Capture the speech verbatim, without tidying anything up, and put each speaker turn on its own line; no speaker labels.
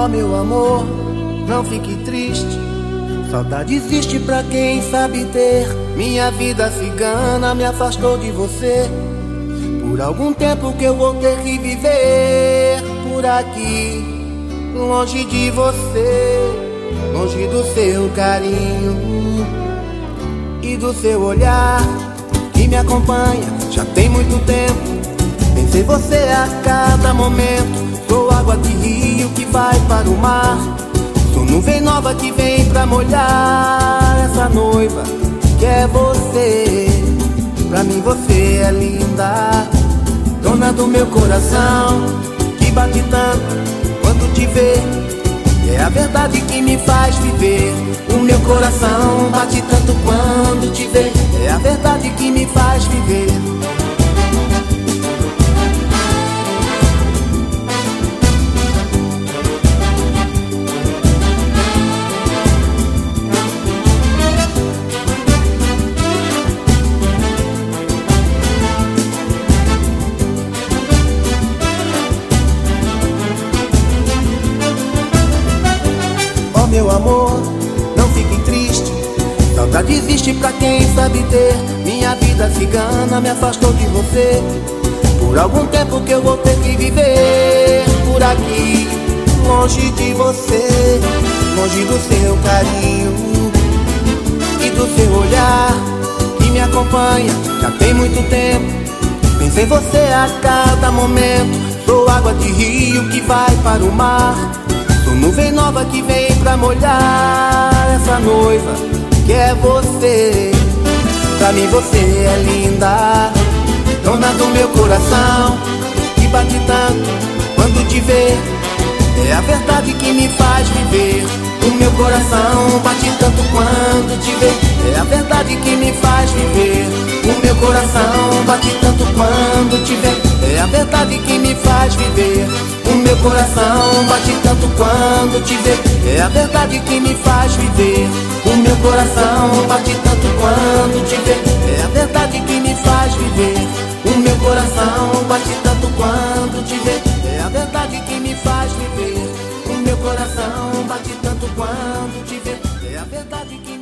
Ó meu amor, não fique triste. Saudade existe pra quem sabe ter. Minha vida cigana me afastou de você. Por algum tempo que eu vou ter que viver por aqui, longe de você, longe do seu carinho e do seu olhar que me acompanha já tem muito tempo. Pensei você a cada momento. Sou água de rio que vai para o mar. Sou nuvem nova que vem pra molhar essa noiva que é você. Pra mim você é linda, dona do meu coração, que bate tanto quando te vê. É a verdade que me faz viver. O meu coração bate tanto quando te vê. É a verdade que me faz viver. Meu amor, não fique triste. Saudade existe pra quem sabe ter. Minha vida cigana me afastou de você. Por algum tempo que eu vou ter que viver por aqui, longe de você, longe do seu carinho e do seu olhar que me acompanha já tem muito tempo. Penso em você a cada momento. Sou água de rio que vai para o mar. Sou nuvem nova que vem pra molhar essa noiva que é você. Pra mim você é linda, dona do meu coração, que bate tanto quando te vê. É a verdade que me faz viver. O meu coração bate tanto quando te vê. É a verdade que me faz viver. O meu coração bate tanto quando te vê. É a verdade que me faz viver. O meu coração bate tanto quando te vê. É a verdade que me faz viver. O meu coração bate tanto quando te vê. É a verdade que me faz viver. O meu coração bate tanto quando te vê. É a verdade que me faz viver. O meu coração bate tanto quando te vê. É a verdade que